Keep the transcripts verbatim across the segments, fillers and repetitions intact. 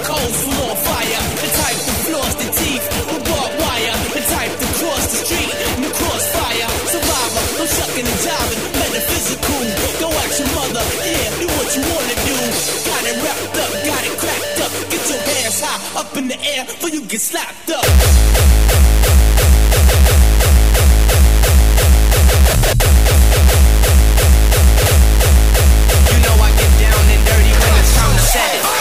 coals from on fire. The type that floors the teeth with barbed wire. The type that cross the street in the crossfire. Survivor, no shucking and jiving, metaphysical. Go at your mother, yeah, do what you wanna do. Got it wrapped up, got it cracked up. Get your hands high, up in the air, before you get slapped up. You know I get down and dirty when it's time to set it.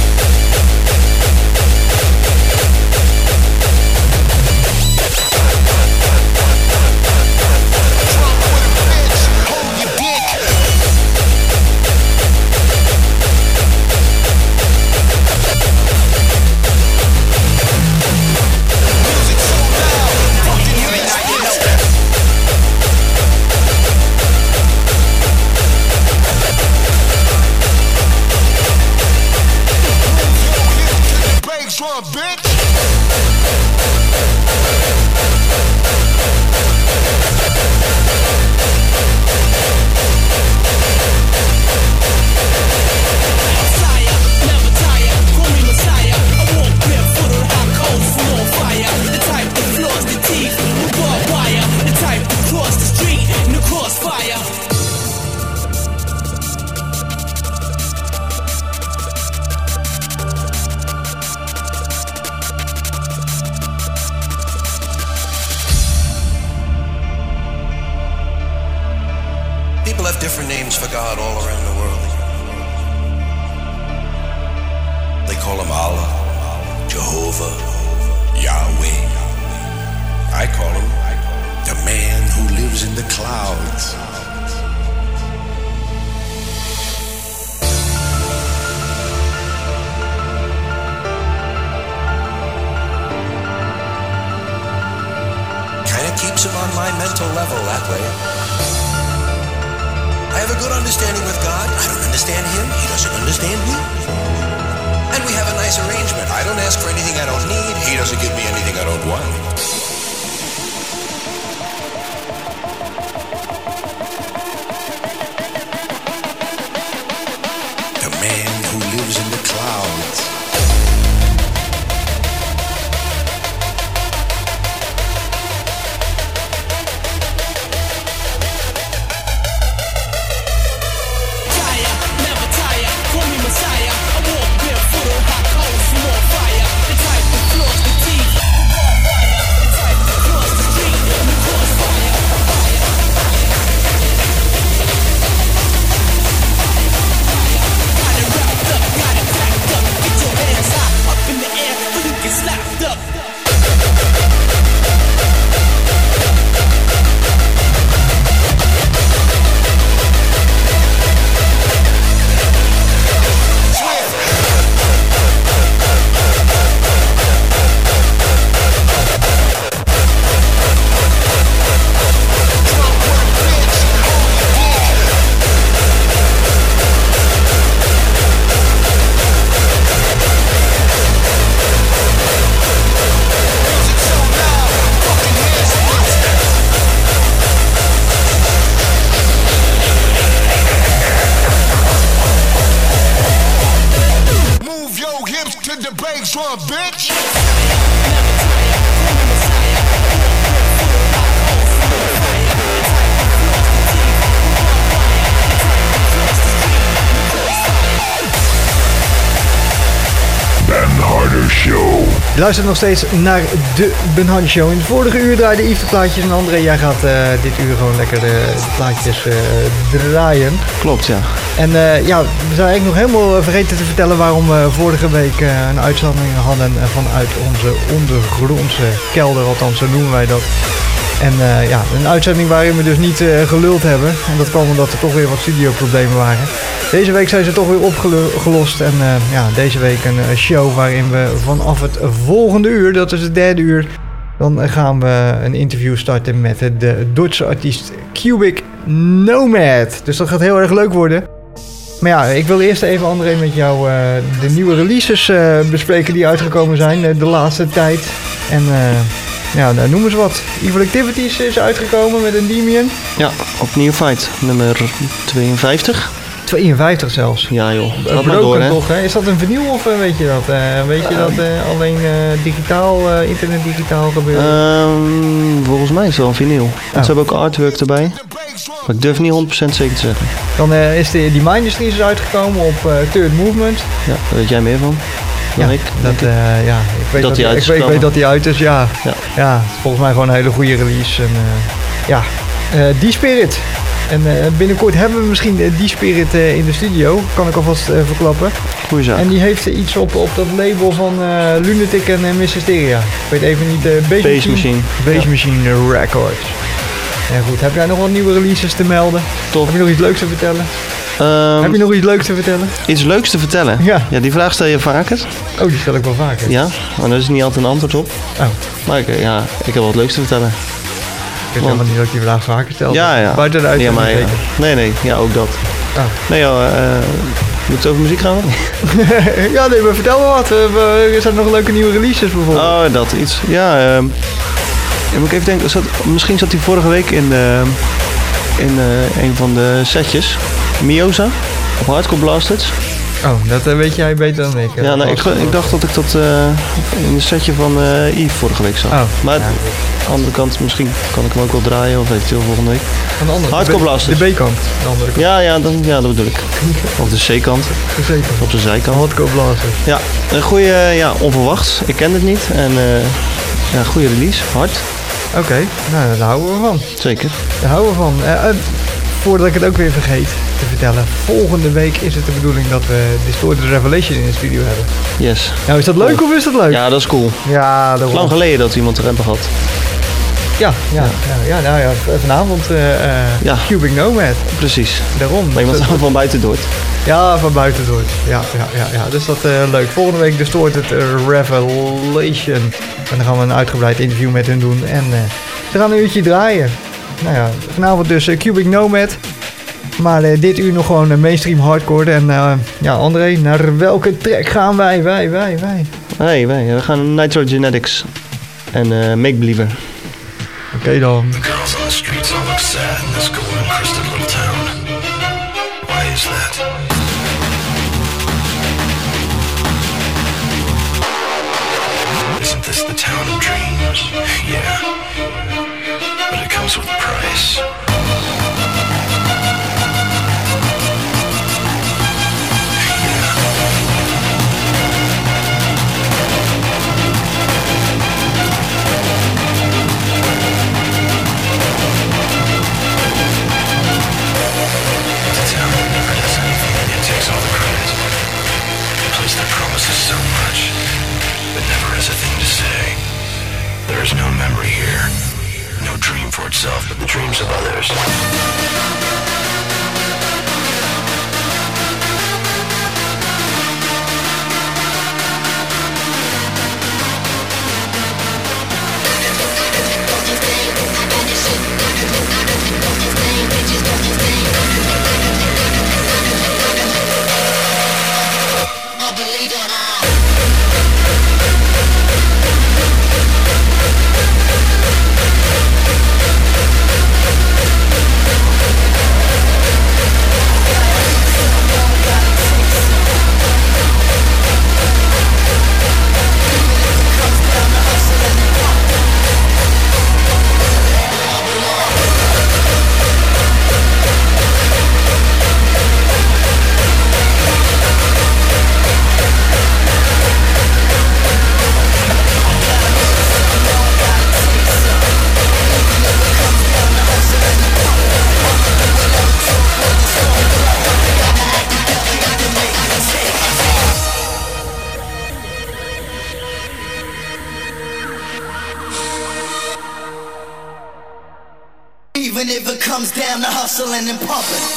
Je luistert nog steeds naar de Ben Hardy Show. In het vorige uur draaide Yves de plaatjes. En André, jij gaat uh, dit uur gewoon lekker de plaatjes uh, draaien. Klopt, ja. En uh, ja, we zijn eigenlijk nog helemaal vergeten te vertellen waarom we vorige week uh, een uitzending hadden vanuit onze ondergrondse kelder. Althans, zo noemen wij dat. En uh, ja, een uitzending waarin we dus niet uh, geluld hebben. En dat kwam omdat er toch weer wat studioproblemen waren. Deze week zijn ze toch weer opgelost. En uh, ja, deze week een show waarin we vanaf het volgende uur, dat is het derde uur, dan gaan we een interview starten met de Duitse artiest Cubic Nomad. Dus dat gaat heel erg leuk worden. Maar ja, ik wil eerst even, André, met jou uh, de nieuwe releases uh, bespreken die uitgekomen zijn uh, de laatste tijd. En uh, ja, nou, noem eens wat. Evil Activities is uitgekomen met Endymion. Ja, opnieuw Fight, nummer tweeënvijftig. tweeënvijftig zelfs. Ja joh, Uh, gaat maar door broken hè. toch, hè? Is dat een vinyl of uh, weet je dat? Uh, weet je dat uh, alleen uh, digitaal, uh, internet digitaal gebeurt? Um, volgens mij is het wel een vinyl. Oh. Ze hebben ook artwork erbij. Maar ik durf niet honderd procent zeker te zeggen. Dan uh, is de, die Mindustries is uitgekomen op uh, Third Movement. Ja, daar weet jij meer van dan ja, ik. Dat, uh, ja, ik weet dat, dat die uit is ik, weet, ik weet dat die uit is, ja. Ja. Ja, volgens mij gewoon een hele goede release. En, uh, ja, uh, D-Spirit. En uh, binnenkort hebben we misschien uh, D-Spirit uh, in de studio, kan ik alvast uh, verklappen. Goeie zaak. En die heeft uh, iets op, op dat label van uh, Lunatic en uh, Miss Hysteria. Ik weet even niet, uh, Bass, Bass Machine. Bass Ja. Machine Records. Ja goed, heb jij nog wat nieuwe releases te melden? Tof. Heb je nog iets leuks te vertellen? Um, heb je nog iets leuks te vertellen? Iets leuks te vertellen? Ja. Ja, die vraag stel je vaker. Oh, die stel ik wel vaker. Ja, maar daar is niet altijd een antwoord op. Oh. Maar ik, ja, ik heb wat leuks te vertellen. Ik weet helemaal niet dat ik die vraag vaker stel. Ja, ja. Buiten de Ja, uitzending maar, ja. zeker. Nee, nee, ja, ook dat. Oh. Nee joh, uh, moet het over muziek gaan? Ja, nee, maar vertel me wat. Er zijn nog leuke nieuwe releases bijvoorbeeld. Oh, dat iets. Ja, um, ja, moet ik even denken. Zat, misschien zat hij vorige week in, uh, in uh, een van de setjes. Mioza op Hardcore Blasters. Oh, dat uh, weet jij beter dan ik. Uh, Ja, nou, ik, ik dacht dat ik dat uh, in een setje van uh, Yves vorige week zag. Oh, maar ja, aan de andere kant, misschien kan ik hem ook wel draaien of eventueel volgende week. Aan de andere Hardcore Blasters. De B-kant. De andere kant. Ja, ja, dan, ja, dat bedoel ik. Of de C-kant. De C-kant. Op de zijkant. Hardcore Blasters. Ja, een goede, uh, ja, onverwachts. Ik ken het niet. En uh, ja, goede release. Hard. Oké, okay, nou, daar houden we van. Zeker. Daar houden we van. Uh, uh, voordat ik het ook weer vergeet te vertellen. Volgende week is het de bedoeling dat we Distorted Revelation in de studio hebben. Yes. Nou, is dat leuk cool. Of is dat leuk? Ja, dat is cool. Ja, dat is lang geleden dat we iemand er hebben gehad. Ja, ja, ja, ja, nou ja, vanavond uh, uh, ja. Cubic Nomad. Precies. Daarom. Maar iemand van buiten Dort. Ja, van buiten Dort. Ja, ja, ja, ja, dus dat is uh, leuk. Volgende week Distorted Revelation. En dan gaan we een uitgebreid interview met hun doen. En uh, ze gaan een uurtje draaien. Nou ja, vanavond dus uh, Cubic Nomad. Maar uh, dit uur nog gewoon uh, mainstream hardcore. En uh, ja, André, naar welke track gaan wij? Wij, wij, wij. Hey, wij. We gaan Nitro Genetics. En uh, Make Believer. Oké okay, dan. The girls on the streets all look sad in this golden crested little town. Why is that? Isn't this the town of dreams? Yeah. But it comes with a price. So much, but never has a thing to say. There is no memory here, no dream for itself, but the dreams of others. Even if it comes down to hustling and pumping.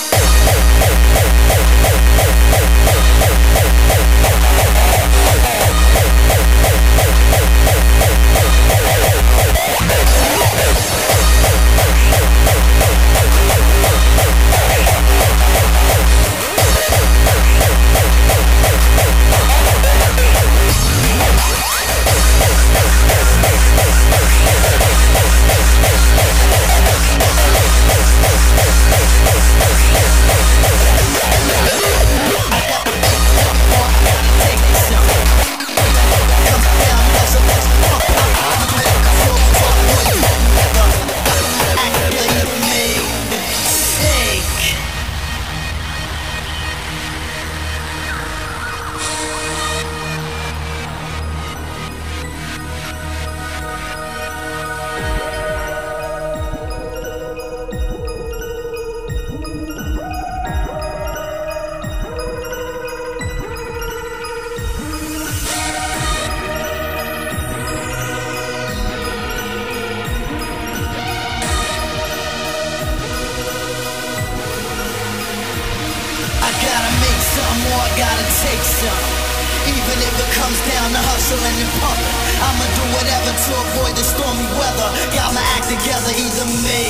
hustling and pumping. I'ma do whatever to avoid the stormy weather. Got my act together, either me.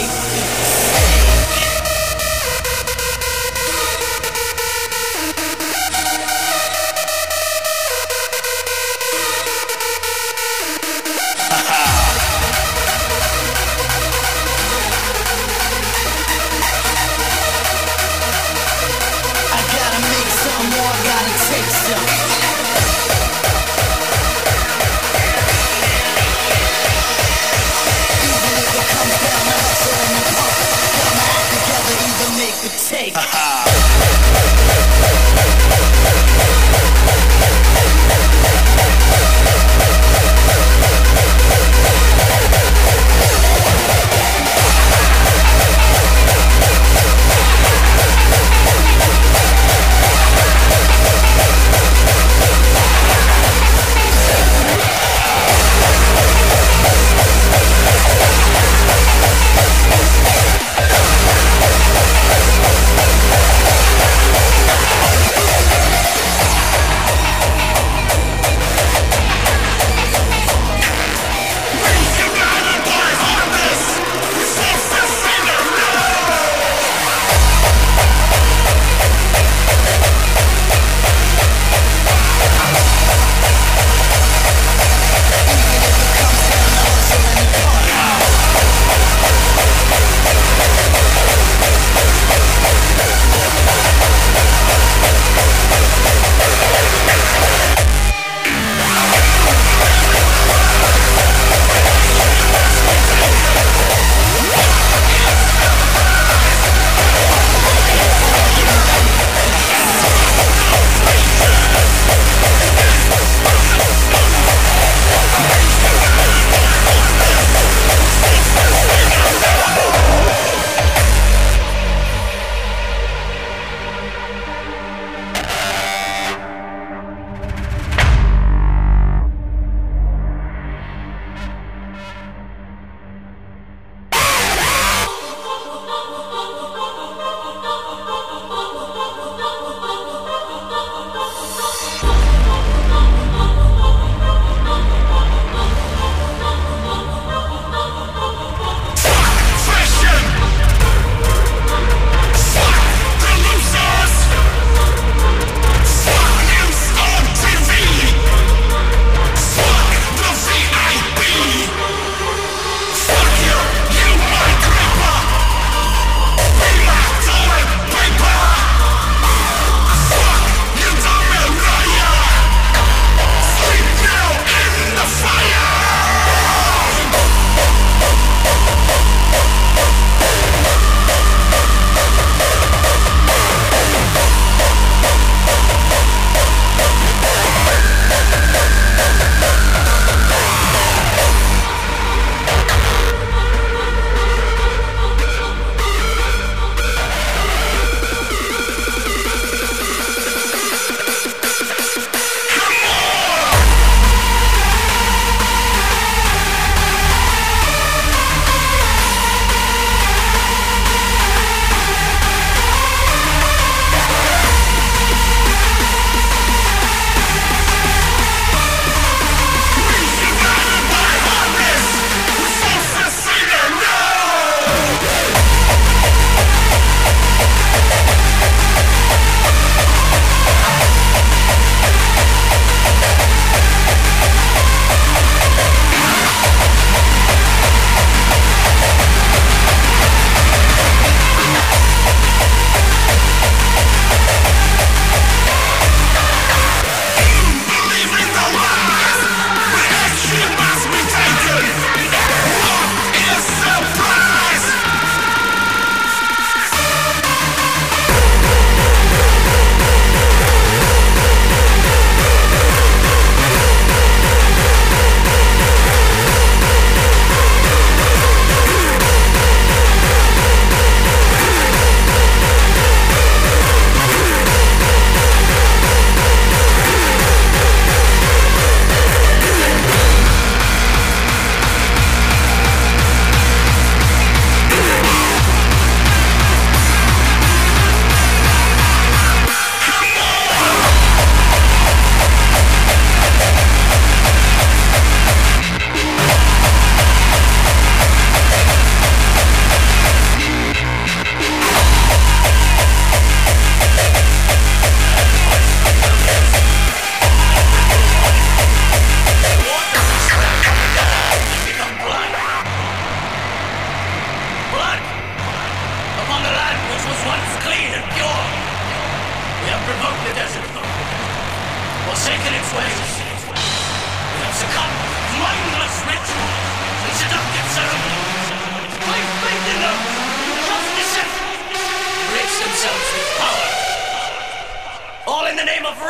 Even if it comes down to hustling and pumping, got my act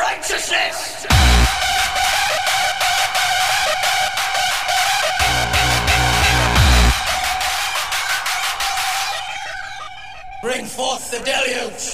righteousness. Bring forth the deluge.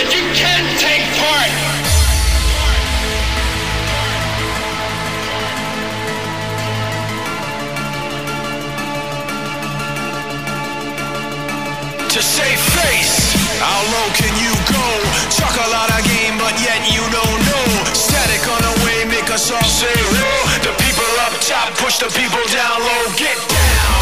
You can't take part. To save face, how low can you go? Talk a lot of game, but yet you don't know. Static on the way, make us all say low. The people up top push the people down low. Get down.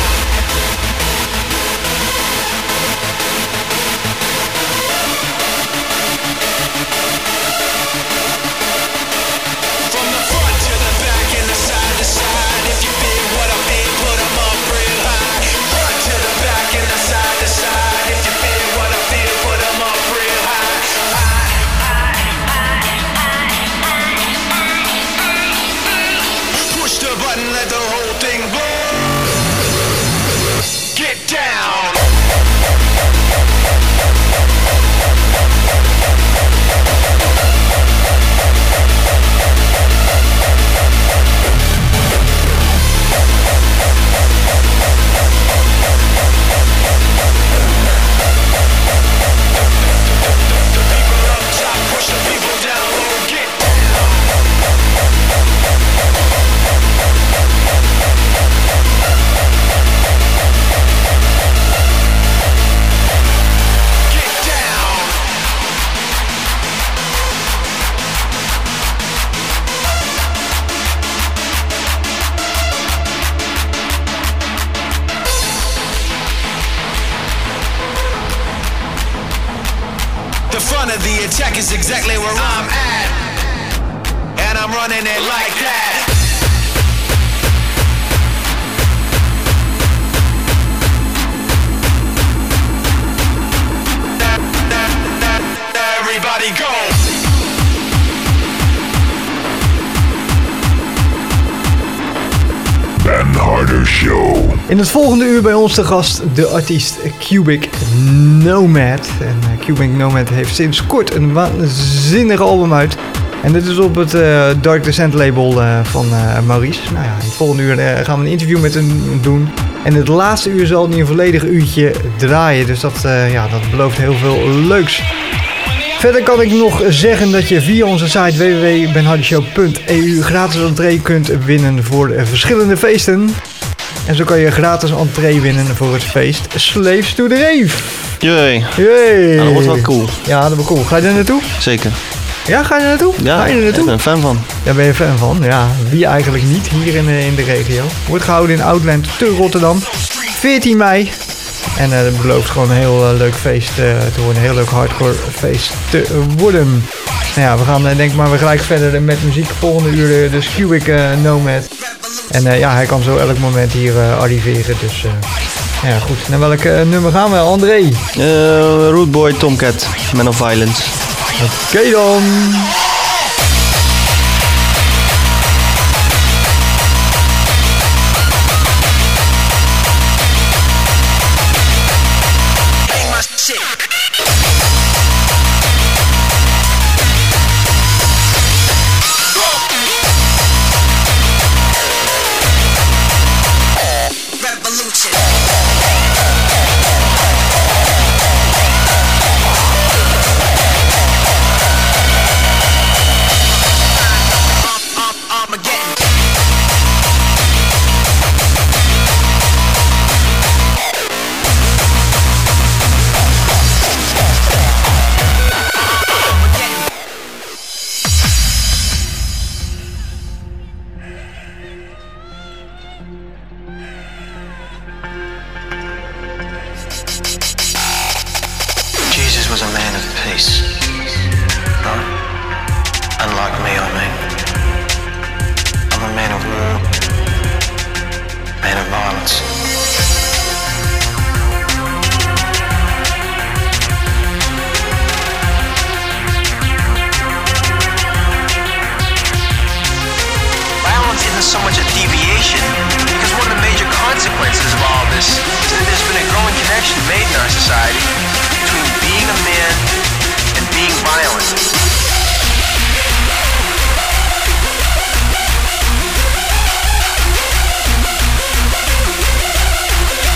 From the front to the back and the side to side. If you bid what I paid, put them up real high. Front to the back and the side to side. If you feel what I feel, put them up real high. Push the button, let the whole thing blow. Get down. The front of the attack is exactly where I'm at, and I'm running it like that. Everybody go. Ben Harder Show. In het volgende uur bij ons te gast de artiest Cubic Nomad. En uh, Cubic Nomad heeft sinds kort een waanzinnig album uit. En dit is op het uh, Dark Descent label uh, van uh, Maurice. Nou ja, in het volgende uur uh, gaan we een interview met hem doen. En het laatste uur zal hij een volledig uurtje draaien. Dus dat, uh, ja, dat belooft heel veel leuks. Verder kan ik nog zeggen dat je via onze site w w w punt ben harder show punt e u gratis entree kunt winnen voor verschillende feesten. En zo kan je gratis entree winnen voor het feest Slaves to the Rave. Jee. Jee. Nou, dat wordt wel cool. Ja, dat wordt cool. Ga je er naartoe? Zeker. Ja, ga je er naartoe? Ja, ga je er naartoe? ik ben een fan van. Daar ben je fan van. Ja, wie eigenlijk niet hier in de, in de regio. Wordt gehouden in Outland te Rotterdam. veertien mei. En uh, dat belooft gewoon een heel uh, leuk feest uh, te worden. Een heel leuk hardcore feest te worden. Nou ja, we gaan uh, denk ik maar weer gelijk verder met muziek. Volgende uur uh, dus Cubic uh, Nomad. En uh, ja, hij kan zo elk moment hier uh, arriveren. Dus uh, ja, goed. Naar welk uh, nummer gaan we, André? Uh, Rude Boy Tomcat, Man of Violence. Oké okay, dan.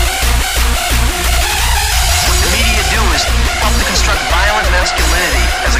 masculinity as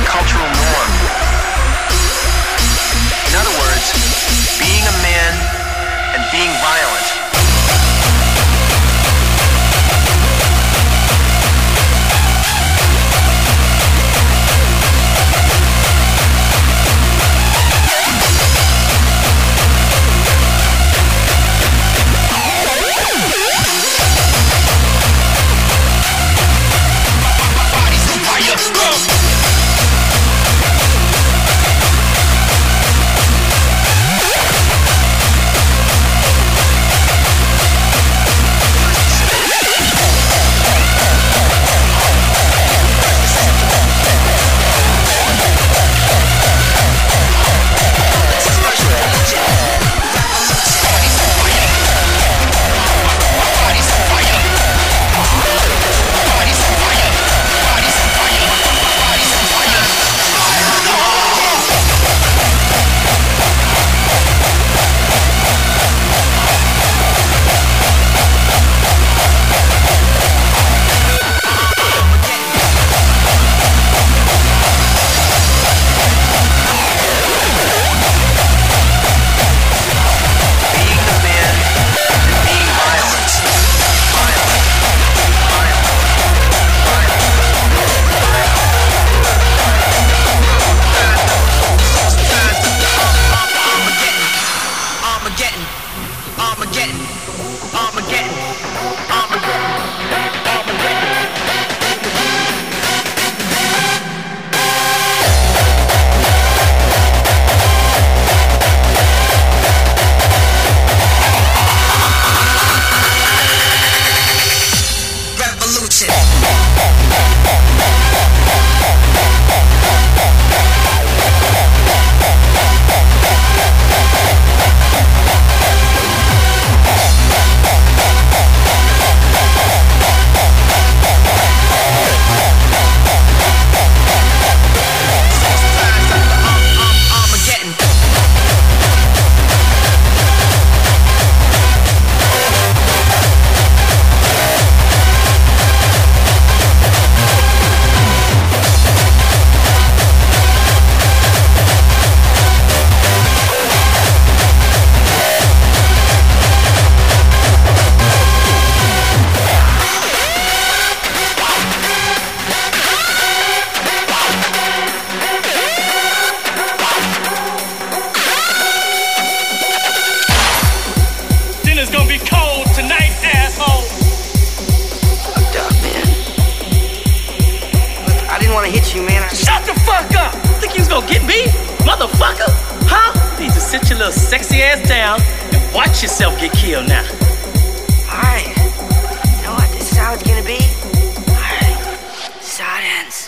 yourself get killed now. Alright. You know what? This is how it's gonna be. Alright. This is how it ends.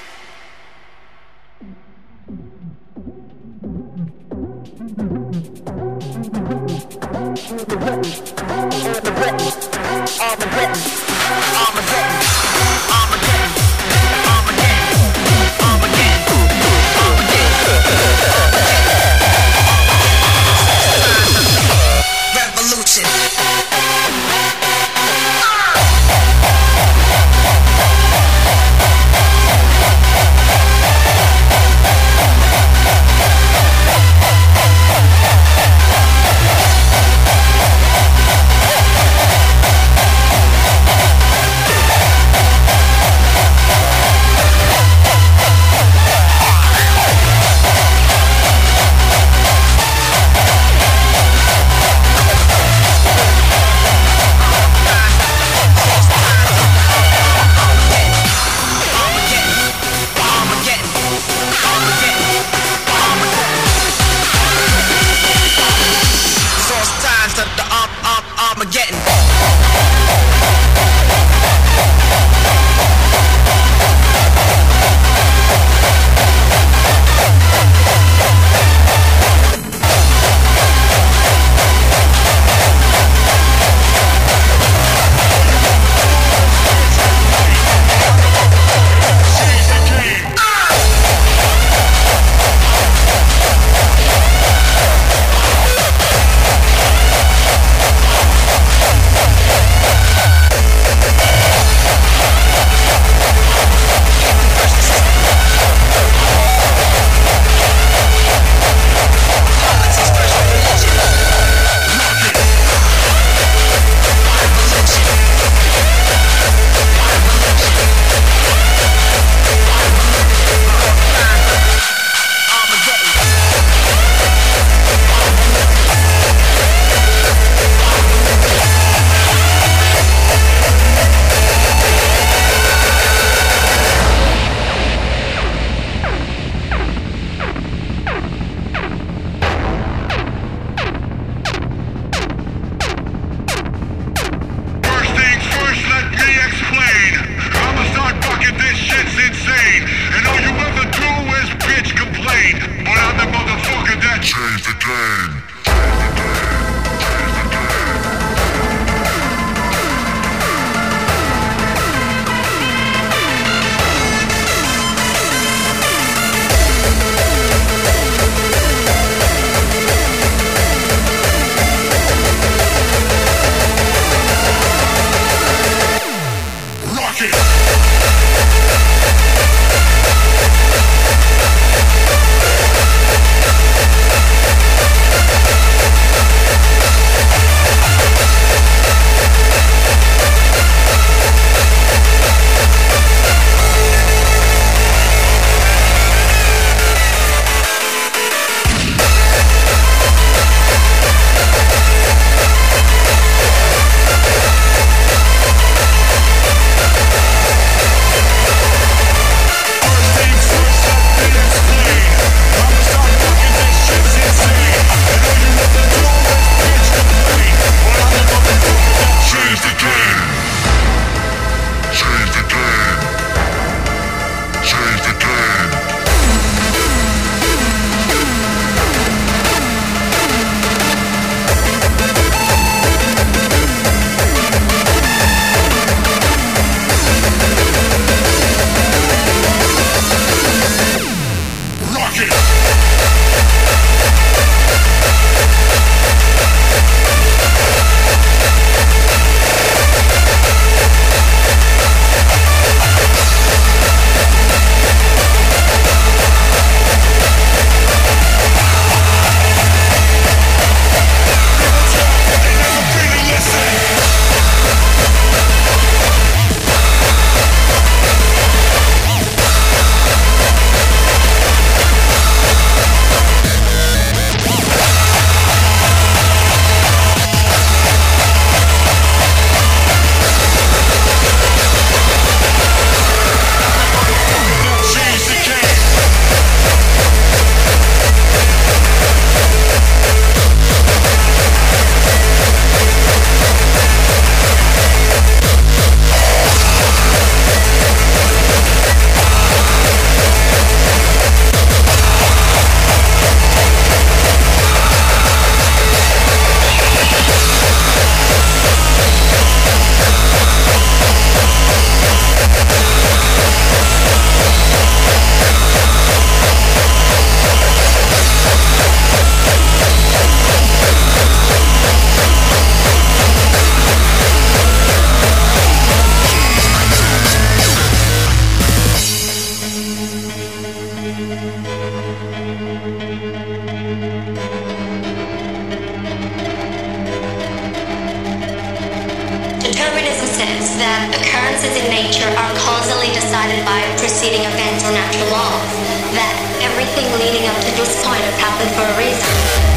Armageddon. Armageddon. Armageddon. Armageddon. Armageddon. Revolution. that occurrences in nature are causally decided by preceding events or natural laws. That everything leading up to this point has happened for a reason.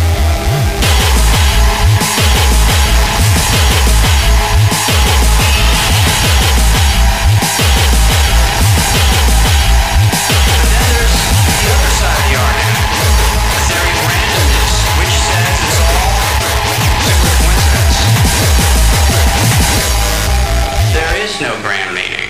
No grand meaning.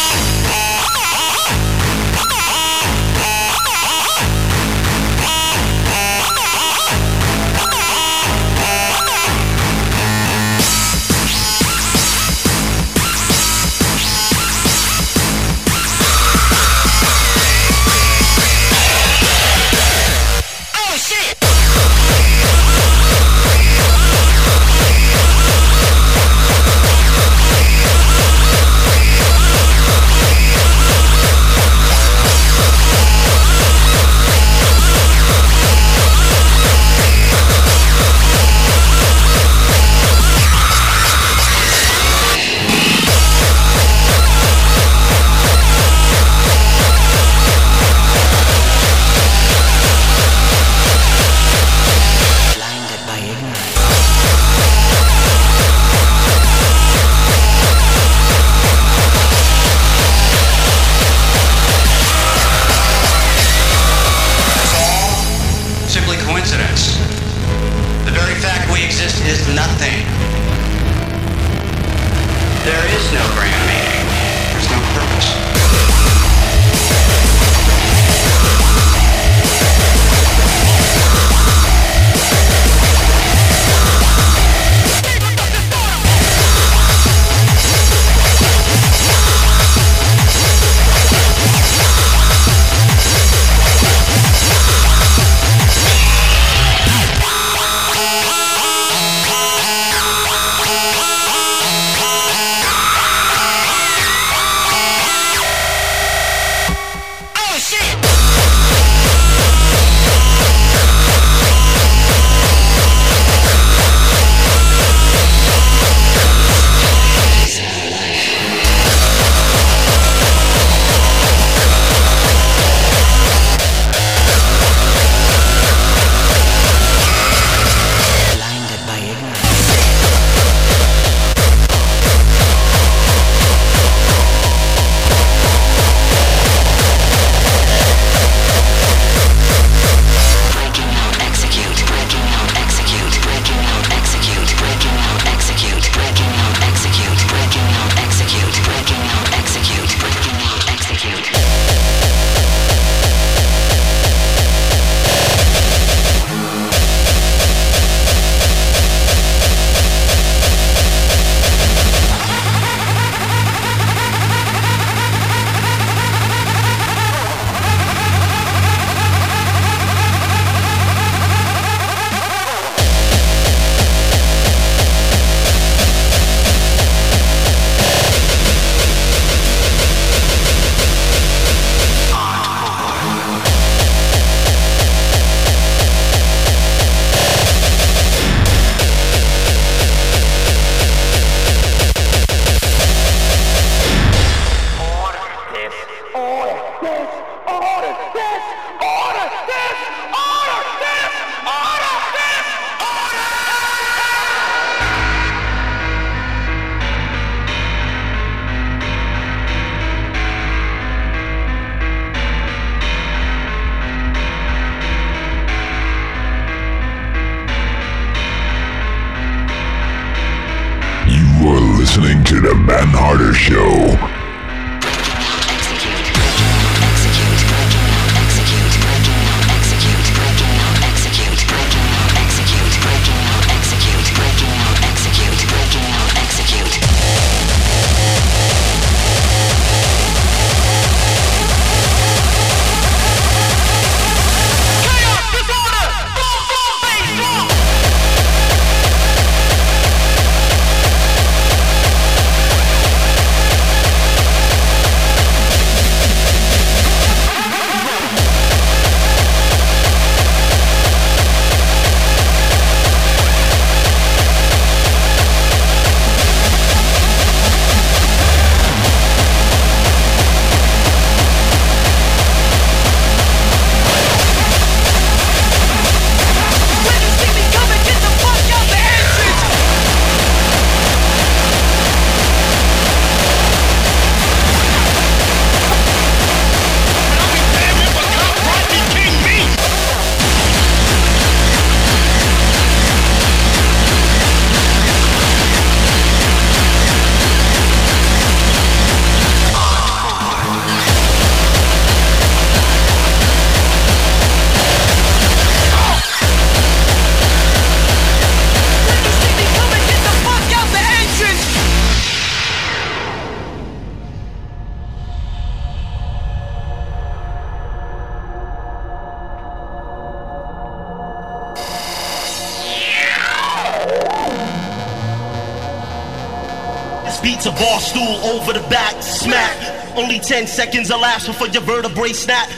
listening to The Ben Harder Show. beats a bar stool over the back, smack. Only ten seconds elapse before your vertebrae snap.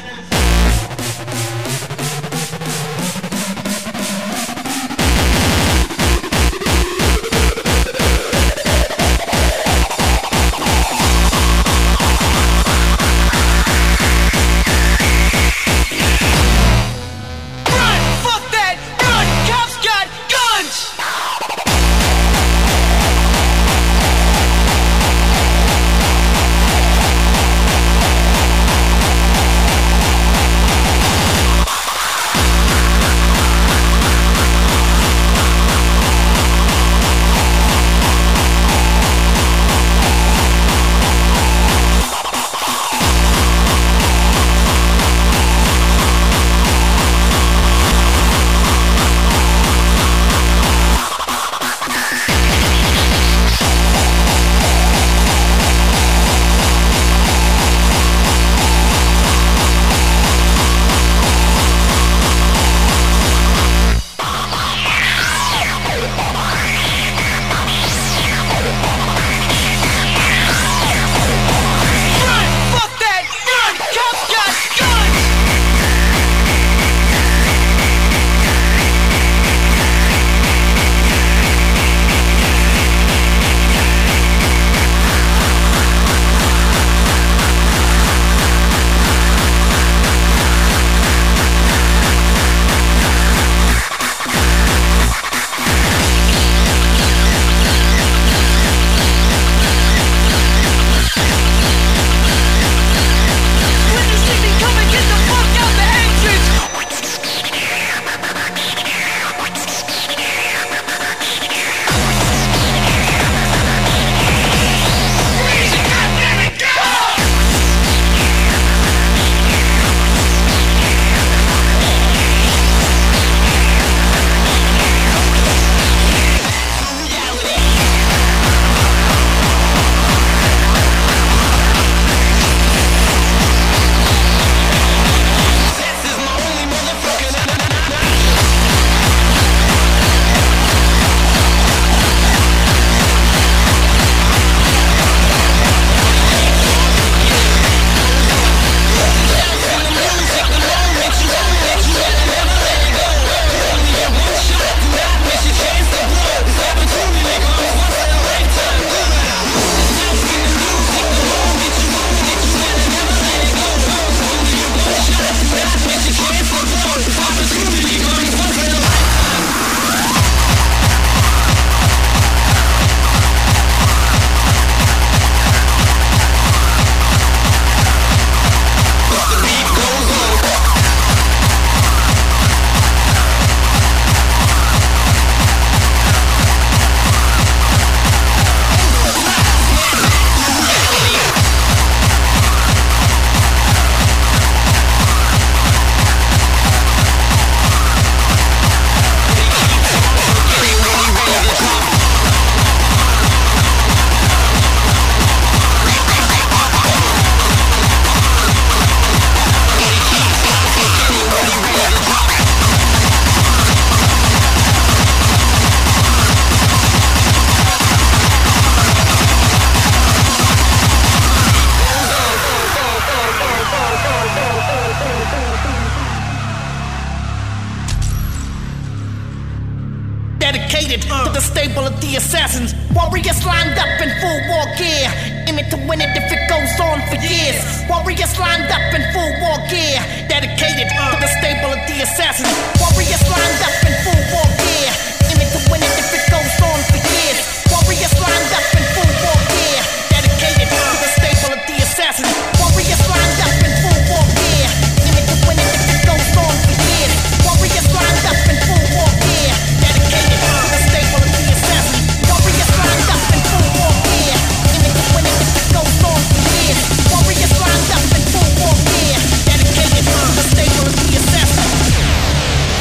dedicated to the stable of the assassins. Warriors lined up in full war gear, in it to win it if it goes on for years. Warriors lined up in full war gear, dedicated to the stable of the assassins. Warriors lined up in full war gear, in it to win it if it goes on for years. Warriors lined up in full war gear, dedicated to the stable of the assassins. Warriors lined up in full war gear, in it to win it if it goes on for years. Warriors lined up in full war gear, dedicated to the stable of the assassins. Warriors lined up in full war gear, in it to win it if it goes on for years. Warriors lined up in full war gear, dedicated to the stable of the assassins.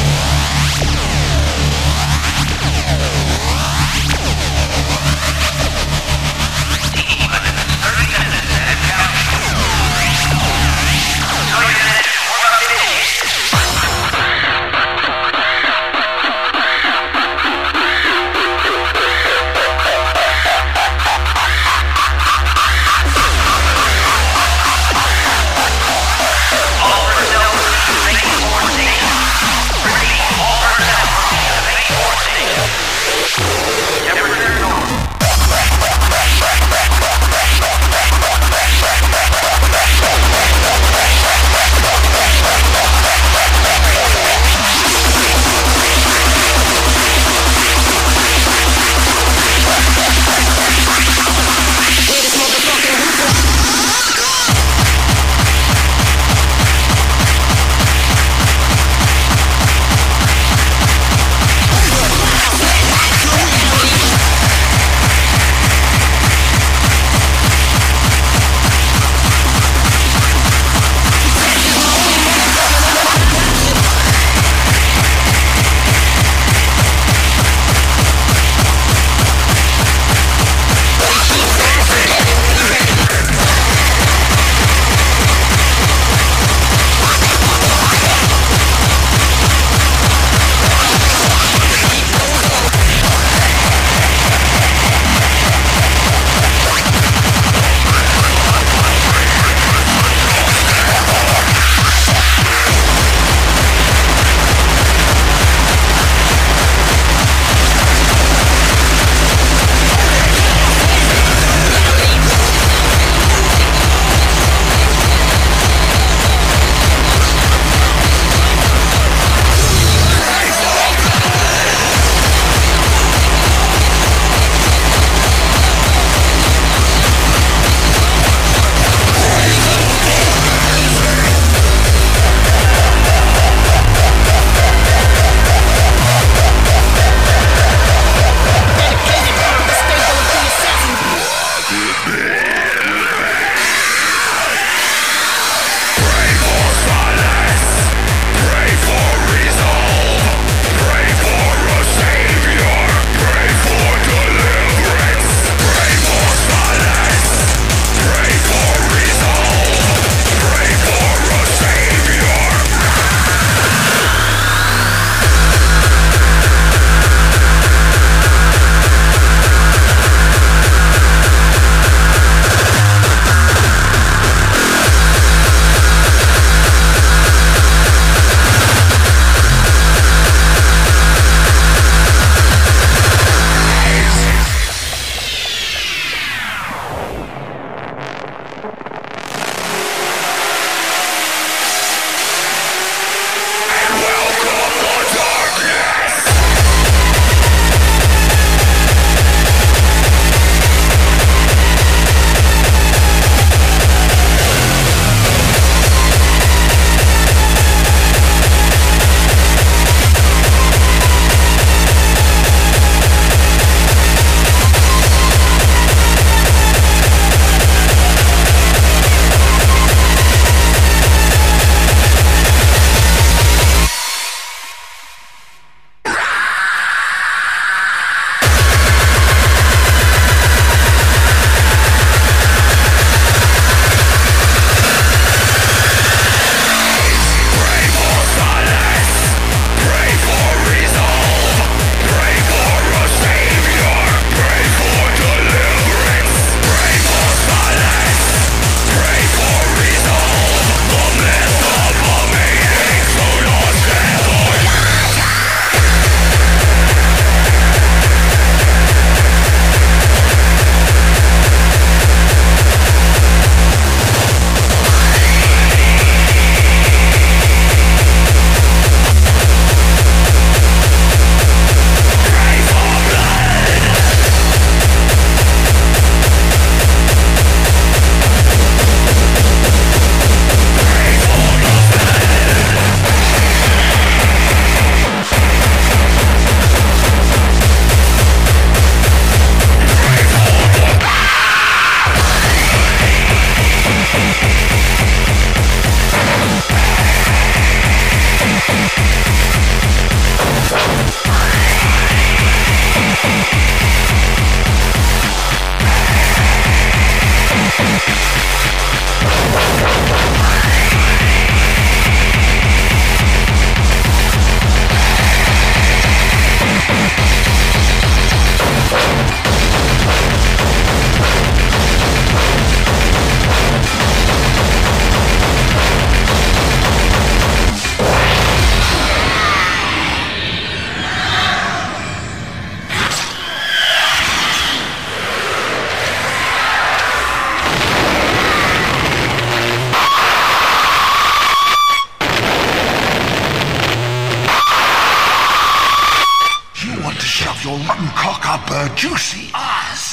your rotten cock up her juicy ass.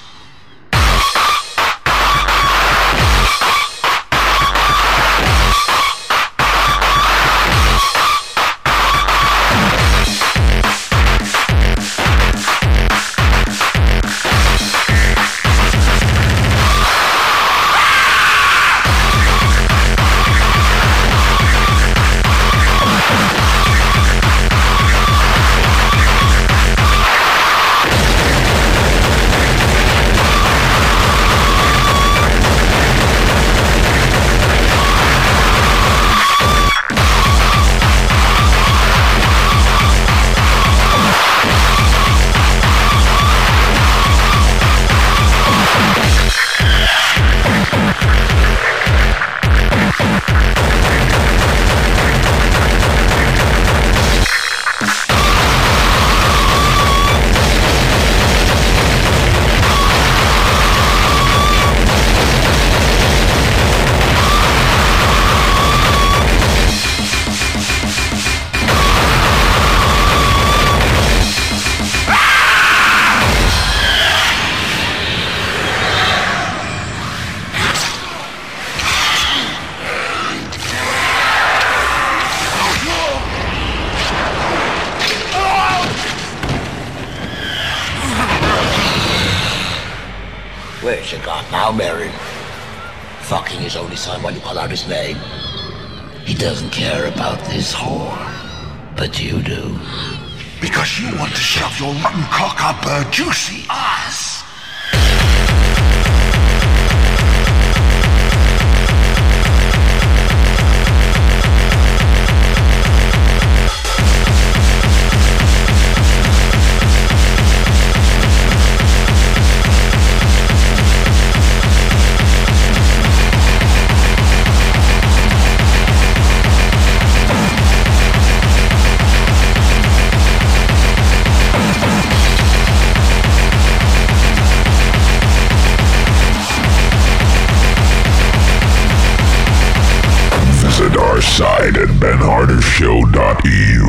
Where's your god now, Baron? Fucking his only son while you call out his name. He doesn't care about this whore, but you do. Because you want to shove your rotten cock up her juicy ass. Visit our site at ben harder show dot e u.